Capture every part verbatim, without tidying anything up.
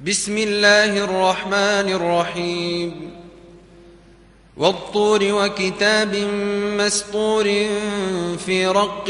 بسم الله الرحمن الرحيم والطور وكتاب مسطور في رق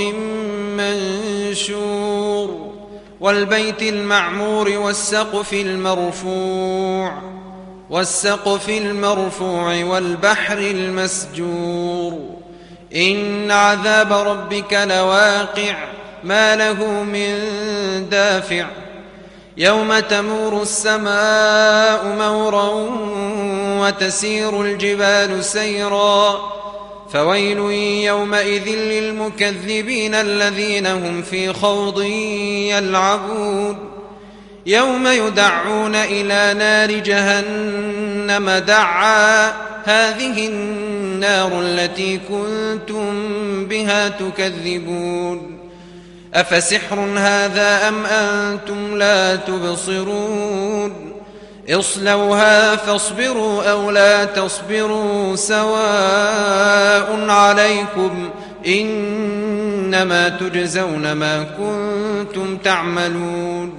منشور والبيت المعمور والسقف المرفوع والسقف المرفوع والبحر المسجور إن عذاب ربك لواقع ما له من دافع يوم تمور السماء مورا وتسير الجبال سيرا فويل يومئذ للمكذبين الذين هم في خوض يلعبون يوم يدعون إلى نار جهنم دعا هذه النار التي كنتم بها تكذبون أفسحر هذا أم أنتم لا تبصرون اصلوها فاصبروا أو لا تصبروا سواء عليكم إنما تجزون ما كنتم تعملون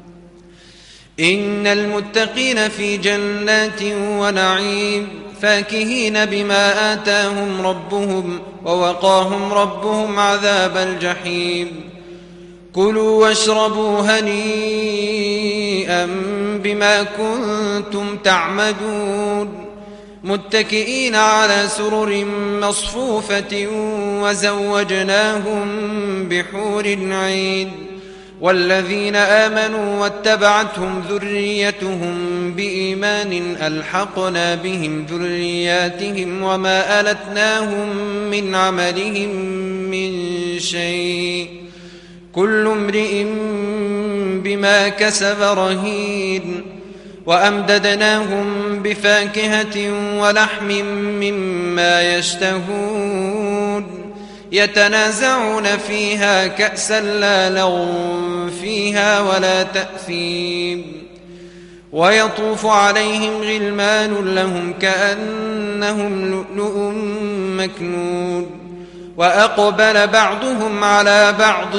إن المتقين في جنات ونعيم فاكهين بما آتاهم ربهم ووقاهم ربهم عذاب الجحيم كلوا واشربوا هنيئا بما كنتم تعمدون متكئين على سرر مصفوفة وزوجناهم بحور عين والذين آمنوا واتبعتهم ذريتهم بإيمان ألحقنا بهم ذرياتهم وما ألتناهم من عملهم من شيء كل امرئ بما كسب رهين وأمددناهم بفاكهة ولحم مما يشتهون يتنازعون فيها كأسا لا لغو فيها ولا تأثيم ويطوف عليهم غلمان لهم كأنهم لؤلؤ مكنون وأقبل بعضهم على بعض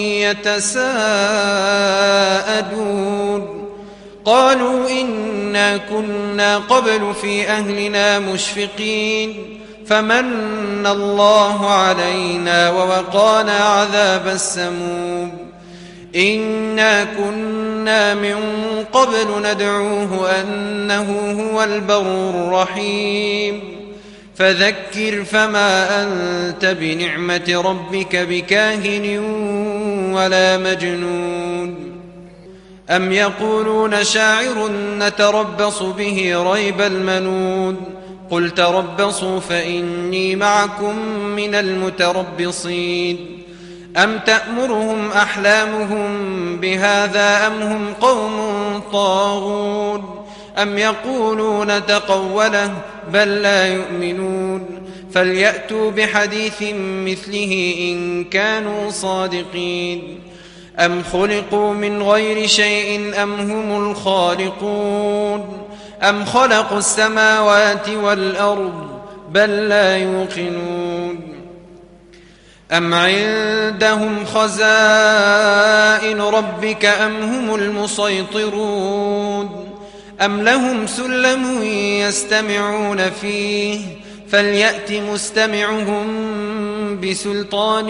يتساءلون قالوا إنا كنا قبل في أهلنا مشفقين فمن الله علينا ووقانا عذاب السموم إنا كنا من قبل ندعوه أنه هو البر الرحيم فذكر فما أنت بنعمة ربك بكاهن ولا مجنون أم يقولون شاعر نتربص به ريب المنون قل تربصوا فإني معكم من المتربصين أم تأمرهم أحلامهم بهذا أم هم قوم طاغون أم يقولون تقوله بل لا يؤمنون فليأتوا بحديث مثله إن كانوا صادقين أم خلقوا من غير شيء أم هم الخالقون أم خلقوا السماوات والأرض بل لا يوقنون أم عندهم خزائن ربك أم هم المسيطرون أم لهم سلم يستمعون فيه فليأت مستمعهم بسلطان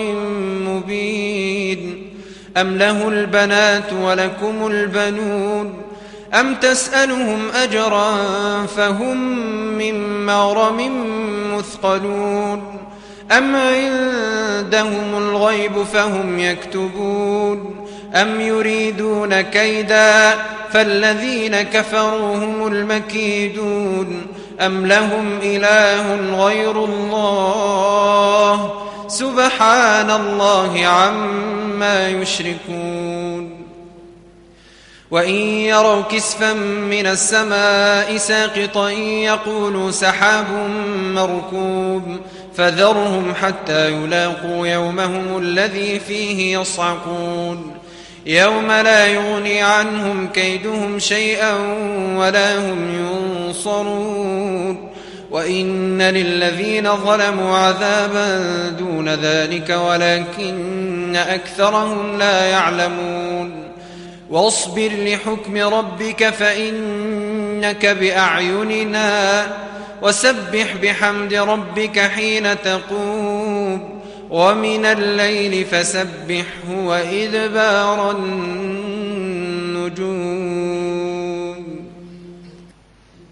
مبين أم له البنات ولكم البنون أم تسألهم أجرا فهم من مغرم مثقلون أم عندهم الغيب فهم يكتبون أم يريدون كيدا فالذين كفروا هم المكيدون أم لهم إله غير الله سبحان الله عما يشركون وإن يروا كسفا من السماء ساقطا يقولوا سحاب مركوب فذرهم حتى يلاقوا يومهم الذي فيه يصعقون يوم لا يغني عنهم كيدهم شيئا ولا هم ينصرون وإن للذين ظلموا عذابا دون ذلك ولكن أكثرهم لا يعلمون واصبر لحكم ربك فإنك بأعيننا وسبح بحمد ربك حين تقوم ومن الليل فسبحه وإدبار النجوم